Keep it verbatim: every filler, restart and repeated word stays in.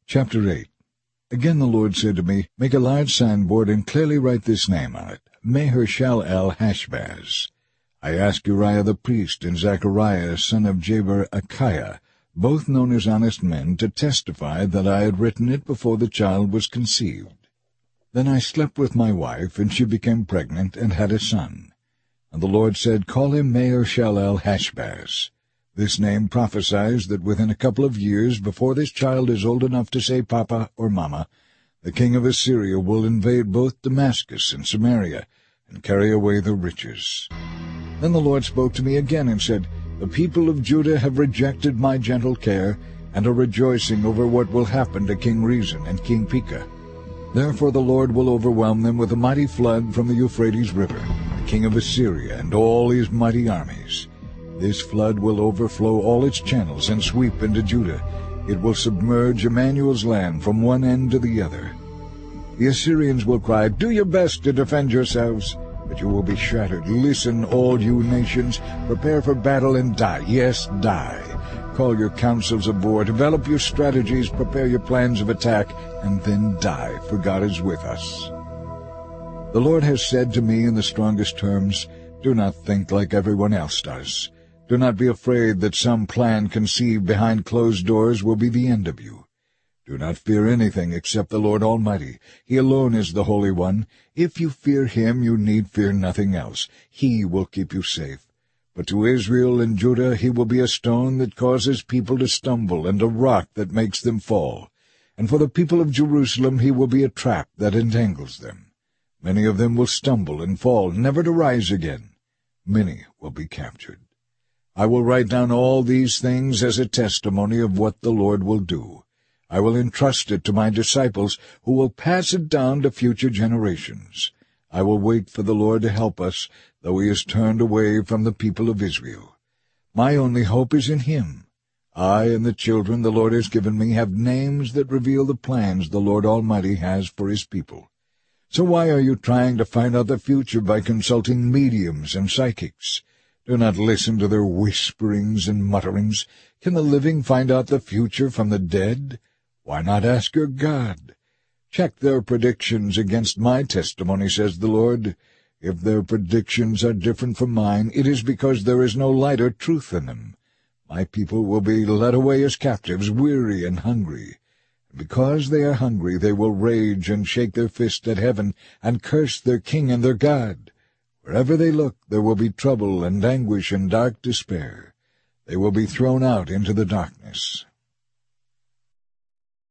Chapter eight. Again the Lord said to me, Make a large signboard and clearly write this name on it, Maher-shalal-hash-baz. I asked Uriah the priest and Zechariah son of Jeber-Achiah, both known as honest men, to testify that I had written it before the child was conceived. Then I slept with my wife, and she became pregnant and had a son. And the Lord said, Call him Maher-shalal-hash-baz. This name prophesies that within a couple of years, before this child is old enough to say Papa or Mama, the king of Assyria will invade both Damascus and Samaria, and carry away the riches. Then the Lord spoke to me again and said, The people of Judah have rejected my gentle care, and are rejoicing over what will happen to King Rezin and King Pekah. Therefore the Lord will overwhelm them with a mighty flood from the Euphrates River, the king of Assyria and all his mighty armies. This flood will overflow all its channels and sweep into Judah. It will submerge Emmanuel's land from one end to the other. The Assyrians will cry, Do your best to defend yourselves, but you will be shattered. Listen, all you nations, prepare for battle and die. Yes, die. Call your councils of war, develop your strategies, prepare your plans of attack, and then die, for God is with us. The Lord has said to me in the strongest terms, Do not think like everyone else does. Do not be afraid that some plan conceived behind closed doors will be the end of you. Do not fear anything except the Lord Almighty. He alone is the Holy One. If you fear him, you need fear nothing else. He will keep you safe. But to Israel and Judah he will be a stone that causes people to stumble, and a rock that makes them fall. And for the people of Jerusalem he will be a trap that entangles them. Many of them will stumble and fall, never to rise again. Many will be captured. I will write down all these things as a testimony of what the Lord will do. I will entrust it to my disciples, who will pass it down to future generations. I will wait for the Lord to help us, though he has turned away from the people of Israel. My only hope is in him. I and the children the Lord has given me have names that reveal the plans the Lord Almighty has for his people. So why are you trying to find out the future by consulting mediums and psychics? Do not listen to their whisperings and mutterings. Can the living find out the future from the dead? Why not ask your God? Check their predictions against my testimony, says the Lord. If their predictions are different from mine, it is because there is no light or truth in them. My people will be led away as captives, weary and hungry. And because they are hungry, they will rage and shake their fist at heaven, and curse their king and their God. Wherever they look, there will be trouble and anguish and dark despair. They will be thrown out into the darkness,